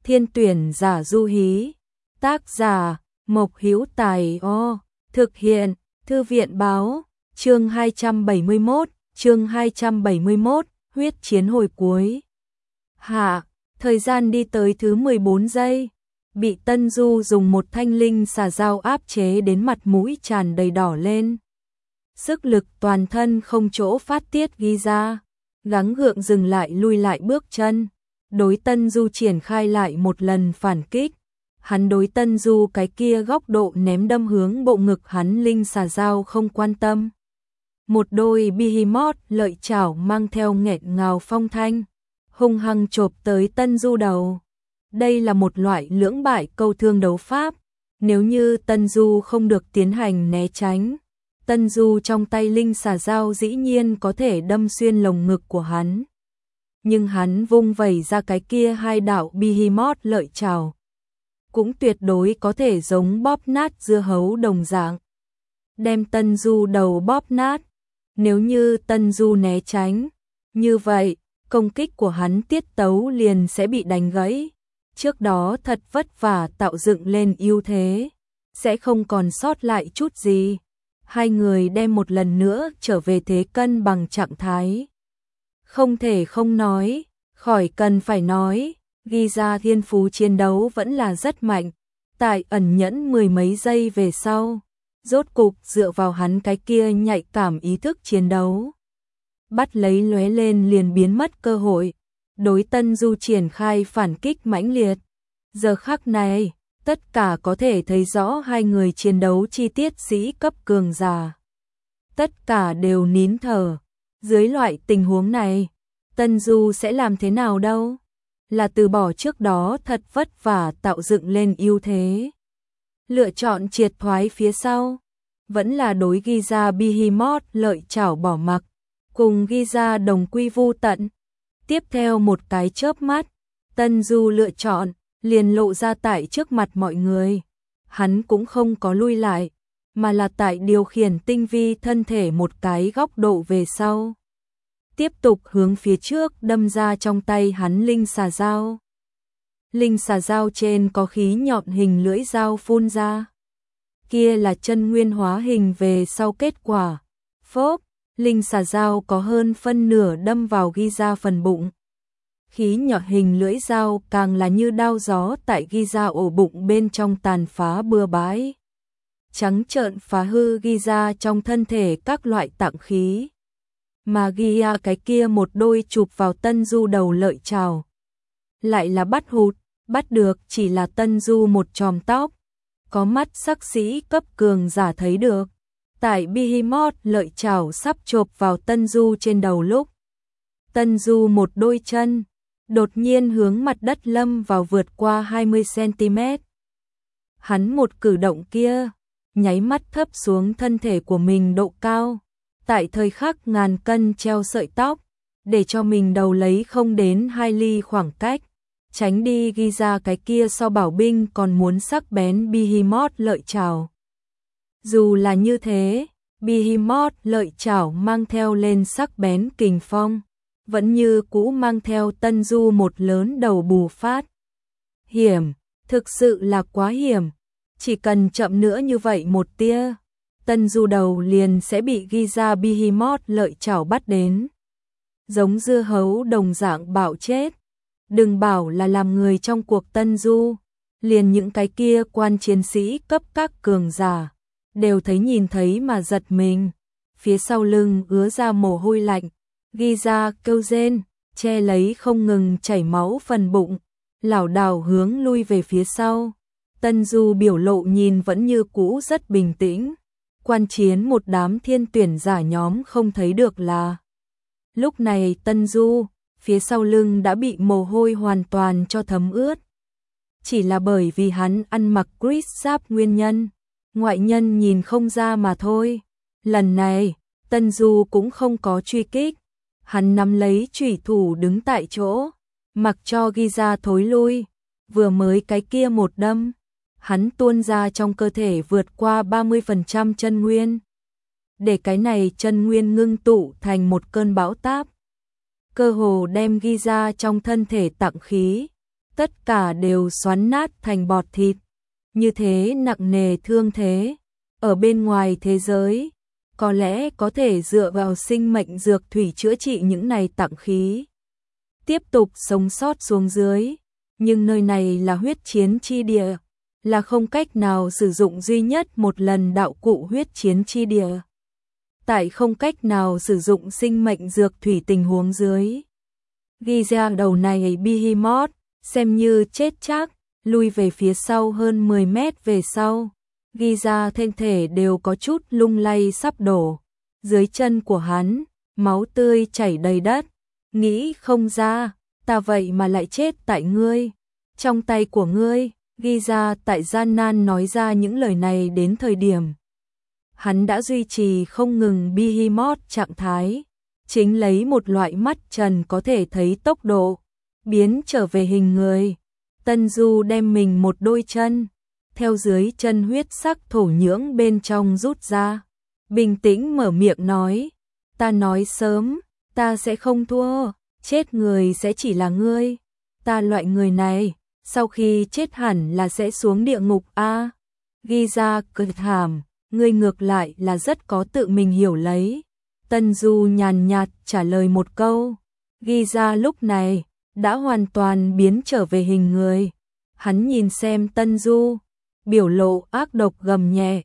Thiên tuyển giả du hí. Tác giả Mộc Hữu Tài. Thực hiện Thư viện báo. Chương 271, huyết chiến hồi cuối. Hạ, thời gian đi tới thứ 14 giây. Bị Tân Du dùng một thanh linh xà dao áp chế đến mặt mũi tràn đầy đỏ lên. Sức lực toàn thân không chỗ phát tiết ghi ra. Gắng gượng dừng lại lui lại bước chân. Đối Tân Du triển khai lại một lần phản kích. Hắn đối Tân Du cái kia góc độ ném đâm hướng bộ ngực hắn linh xà dao không quan tâm. Một đôi behemoth lợi chảo mang theo nghẹn ngào phong thanh, hung hăng chộp tới Tân Du đầu. Đây là một loại lưỡng bại câu thương đấu pháp. Nếu như Tân Du không được tiến hành né tránh, Tân Du trong tay linh xà dao dĩ nhiên có thể đâm xuyên lồng ngực của hắn. Nhưng hắn vung vẩy ra cái kia hai đạo behemoth lợi chảo, cũng tuyệt đối có thể giống bóp nát dưa hấu đồng dạng, đem Tân Du đầu bóp nát. Nếu như Tân Du né tránh, như vậy, công kích của hắn tiết tấu liền sẽ bị đánh gãy. Trước đó thật vất vả tạo dựng lên ưu thế, sẽ không còn sót lại chút gì. Hai người đem một lần nữa trở về thế cân bằng trạng thái. Không thể không nói, khỏi cần phải nói, ghi ra thiên phú chiến đấu vẫn là rất mạnh. Tại ẩn nhẫn mười mấy giây về sau, rốt cục dựa vào hắn cái kia nhạy cảm ý thức chiến đấu, bắt lấy lóe lên liền biến mất cơ hội, đối Tân Du triển khai phản kích mãnh liệt. Giờ khắc này, tất cả có thể thấy rõ hai người chiến đấu chi tiết sĩ cấp cường giả. Tất cả đều nín thở. Dưới loại tình huống này, Tân Du sẽ làm thế nào đâu? Là từ bỏ trước đó thật vất vả tạo dựng lên ưu thế, lựa chọn triệt thoái phía sau, vẫn là đối ghi ra behemoth lợi chảo bỏ mặc, cùng ghi ra đồng quy vu tận. Tiếp theo một cái chớp mắt, Tân Du lựa chọn, liền lộ ra tại trước mặt mọi người. Hắn cũng không có lui lại, mà là tại điều khiển tinh vi thân thể một cái góc độ về sau. Tiếp tục hướng phía trước đâm ra trong tay hắn linh xà dao. Linh xà dao trên có khí nhọn hình lưỡi dao phun ra. Kia là chân nguyên hóa hình về sau kết quả. Phốp, linh xà dao có hơn phân nửa đâm vào ghi ra phần bụng. Khí nhọn hình lưỡi dao càng là như đao gió tại ghi ra ổ bụng bên trong tàn phá bừa bãi. Trắng trợn phá hư ghi ra trong thân thể các loại tạng khí. Mà ghi ra cái kia một đôi chụp vào Tân Du đầu lợi chảo, lại là bắt hụt, bắt được chỉ là Tân Du một chòm tóc. Có mắt sắc sĩ cấp cường giả thấy được. Tại behemoth lợi chảo sắp chộp vào Tân Du trên đầu lúc, Tân Du một đôi chân đột nhiên hướng mặt đất lâm vào vượt qua 20 cm. Hắn một cử động kia, nháy mắt thấp xuống thân thể của mình độ cao, tại thời khắc ngàn cân treo sợi tóc, để cho mình đầu lấy không đến 2 ly khoảng cách, tránh đi ghi ra cái kia so bảo binh còn muốn sắc bén behemoth lợi chảo. Dù là như thế, behemoth lợi chảo mang theo lên sắc bén kình phong, vẫn như cũ mang theo Tân Du một lớn đầu bù phát. Hiểm, thực sự là quá hiểm. Chỉ cần chậm nữa như vậy một tia, Tân Du đầu liền sẽ bị ghi ra behemoth lợi chảo bắt đến. Giống dưa hấu đồng dạng bạo chết. Đừng bảo là làm người trong cuộc Tân Du, liền những cái kia quan chiến sĩ cấp các cường giả đều thấy nhìn thấy mà giật mình. Phía sau lưng ứa ra mồ hôi lạnh, ghi ra kêu rên, che lấy không ngừng chảy máu phần bụng, lảo đảo hướng lui về phía sau. Tân Du biểu lộ nhìn vẫn như cũ rất bình tĩnh. Quan chiến một đám thiên tuyển giả nhóm không thấy được là lúc này Tân Du phía sau lưng đã bị mồ hôi hoàn toàn cho thấm ướt. Chỉ là bởi vì hắn ăn mặc grit giáp nguyên nhân, ngoại nhân nhìn không ra mà thôi. Lần này, Tân Du cũng không có truy kích. Hắn nắm lấy chủy thủ đứng tại chỗ, mặc cho ghi ra thối lui. Vừa mới cái kia một đâm, hắn tuôn ra trong cơ thể vượt qua 30% chân nguyên. Để cái này chân nguyên ngưng tụ thành một cơn bão táp, cơ hồ đem ghi ra trong thân thể tạng khí tất cả đều xoắn nát thành bọt thịt. Như thế nặng nề thương thế, ở bên ngoài thế giới, có lẽ có thể dựa vào sinh mệnh dược thủy chữa trị những này tạng khí, tiếp tục sống sót xuống dưới, nhưng nơi này là huyết chiến chi địa, là không cách nào sử dụng duy nhất một lần đạo cụ huyết chiến chi địa. Tại không cách nào sử dụng sinh mệnh dược thủy tình huống dưới, ghi ra đầu này Behemoth, xem như chết chắc, lui về phía sau hơn 10 mét về sau, ghi ra thân thể đều có chút lung lay sắp đổ. Dưới chân của hắn, máu tươi chảy đầy đất, nghĩ không ra, ta vậy mà lại chết tại ngươi, trong tay của ngươi, ghi ra tại gian nan nói ra những lời này đến thời điểm. Hắn đã duy trì không ngừng Behemoth trạng thái, chính lấy một loại mắt trần có thể thấy tốc độ, biến trở về hình người. Tân Du đem mình một đôi chân, theo dưới chân huyết sắc thổ nhưỡng bên trong rút ra, bình tĩnh mở miệng nói, ta nói sớm, ta sẽ không thua, chết người sẽ chỉ là ngươi, ta loại người này, sau khi chết hẳn là sẽ xuống địa ngục a. Ghi ra cười thảm, ngươi ngược lại là rất có tự mình hiểu lấy. Tân Du nhàn nhạt trả lời một câu, ghi ra lúc này đã hoàn toàn biến trở về hình người. Hắn nhìn xem Tân Du, biểu lộ ác độc gầm nhẹ,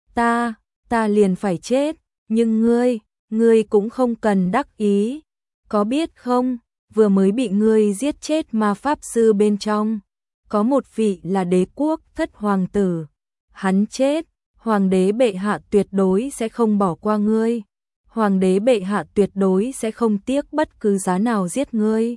ta liền phải chết, nhưng ngươi cũng không cần đắc ý, có biết không, vừa mới bị ngươi giết chết ma pháp sư bên trong, có một vị là đế quốc thất hoàng tử, hắn chết, hoàng đế bệ hạ tuyệt đối sẽ không bỏ qua ngươi, hoàng đế bệ hạ tuyệt đối sẽ không tiếc bất cứ giá nào giết ngươi.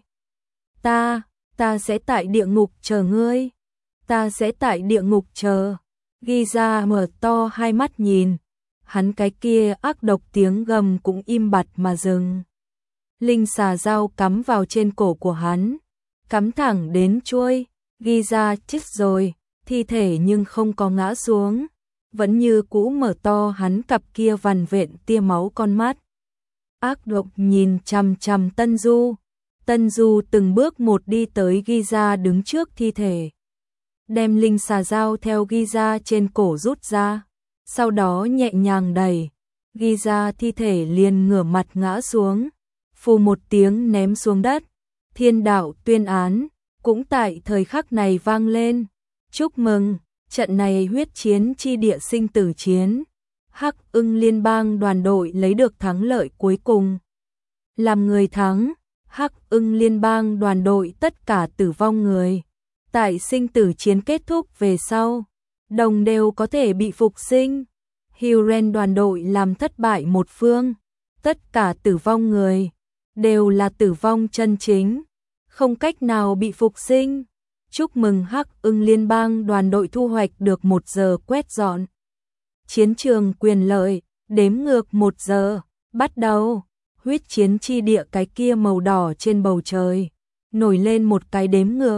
Ta sẽ tại địa ngục chờ ngươi, ta sẽ tại địa ngục chờ. Ghi ra mở to hai mắt nhìn, hắn cái kia ác độc tiếng gầm cũng im bặt mà dừng. Linh xà dao cắm vào trên cổ của hắn, cắm thẳng đến chuôi, ghi ra chết rồi, thi thể nhưng không có ngã xuống, vẫn như cũ mở to hắn cặp kia vằn vện tia máu con mắt. Ác độc nhìn chằm chằm Tân Du. Tân Du từng bước một đi tới ghi ra đứng trước thi thể, đem linh xà dao theo ghi ra trên cổ rút ra, sau đó nhẹ nhàng đẩy, ghi ra thi thể liền ngửa mặt ngã xuống, phù một tiếng ném xuống đất. Thiên đạo tuyên án cũng tại thời khắc này vang lên. Chúc mừng, trận này huyết chiến chi địa sinh tử chiến, Hắc Ưng liên bang đoàn đội lấy được thắng lợi cuối cùng. Làm người thắng, Hắc Ưng liên bang đoàn đội tất cả tử vong người, tại sinh tử chiến kết thúc về sau, đồng đều có thể bị phục sinh. Huron đoàn đội làm thất bại một phương, tất cả tử vong người đều là tử vong chân chính, không cách nào bị phục sinh. Chúc mừng Hắc Ưng liên bang đoàn đội thu hoạch được 1 giờ quét dọn chiến trường quyền lợi, đếm ngược 1 giờ, bắt đầu. Huyết chiến chi địa cái kia màu đỏ trên bầu trời, nổi lên một cái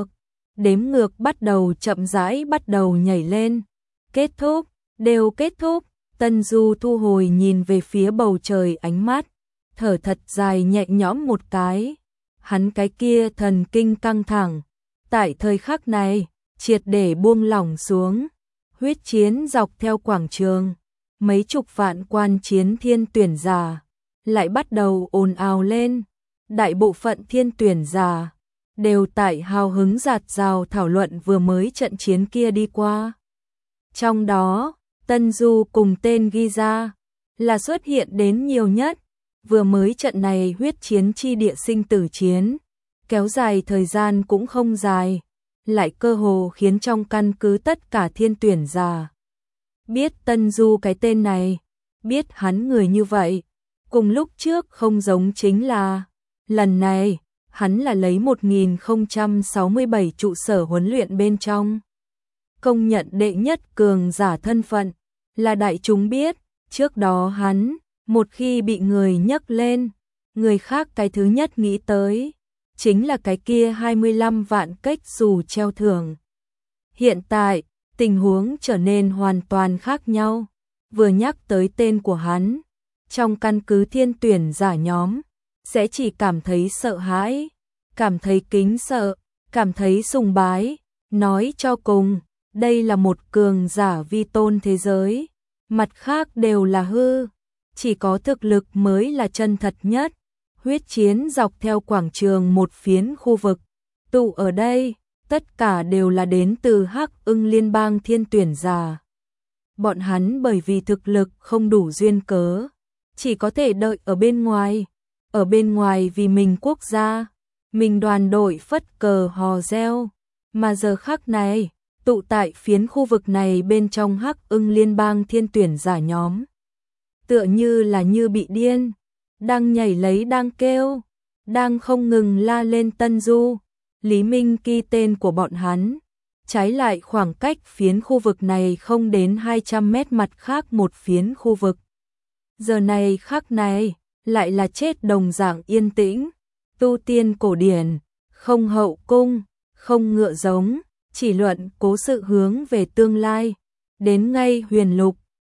đếm ngược bắt đầu chậm rãi bắt đầu nhảy lên. Kết thúc, đều kết thúc. Tân Du thu hồi nhìn về phía bầu trời ánh mắt, thở thật dài nhẹ nhõm một cái. Hắn cái kia thần kinh căng thẳng, tại thời khắc này, triệt để buông lỏng xuống. Huyết chiến dọc theo quảng trường, mấy chục vạn quan chiến thiên tuyển giả lại bắt đầu ồn ào lên. Đại bộ phận thiên tuyển giả đều tại hào hứng dạt dào thảo luận vừa mới trận chiến kia đi qua. Trong đó, Tân Du cùng tên ghi ra là xuất hiện đến nhiều nhất. Vừa mới trận này huyết chiến chi địa sinh tử chiến, kéo dài thời gian cũng không dài, lại cơ hồ khiến trong căn cứ tất cả thiên tuyển giả biết Tân Du cái tên này, biết hắn người như vậy. Cùng lúc trước không giống chính là, lần này, hắn là lấy 1067 trụ sở huấn luyện bên trong công nhận đệ nhất cường giả thân phận, là đại chúng biết. Trước đó hắn, một khi bị người nhắc lên, người khác cái thứ nhất nghĩ tới chính là cái kia 25 vạn cách xù treo thưởng. Hiện tại, tình huống trở nên hoàn toàn khác nhau. Vừa nhắc tới tên của hắn, trong căn cứ thiên tuyển giả nhóm sẽ chỉ cảm thấy sợ hãi, cảm thấy kính sợ, cảm thấy sùng bái, nói cho cùng, đây là một cường giả vi tôn thế giới, mặt khác đều là hư, chỉ có thực lực mới là chân thật nhất. Huyết chiến dọc theo quảng trường một phiến khu vực, tụ ở đây, tất cả đều là đến từ Hắc Ưng Liên bang thiên tuyển giả. Bọn hắn bởi vì thực lực không đủ duyên cớ, chỉ có thể đợi ở bên ngoài vì mình quốc gia, mình đoàn đội phất cờ hò reo, mà giờ khắc này, tụ tại phiến khu vực này bên trong Hắc Ưng Liên bang thiên tuyển giả nhóm. Tựa như là như bị điên, đang nhảy lấy đang kêu, đang không ngừng la lên Tân Du, Lý Minh Kỳ tên của bọn hắn. Trái lại khoảng cách phiến khu vực này không đến 200 mét mặt khác một phiến khu vực. Giờ này khắc này, lại là chết đồng dạng yên tĩnh, tu tiên cổ điển, không hậu cung, không ngựa giống, chỉ luận cố sự hướng về tương lai. Đến ngay huyền lục,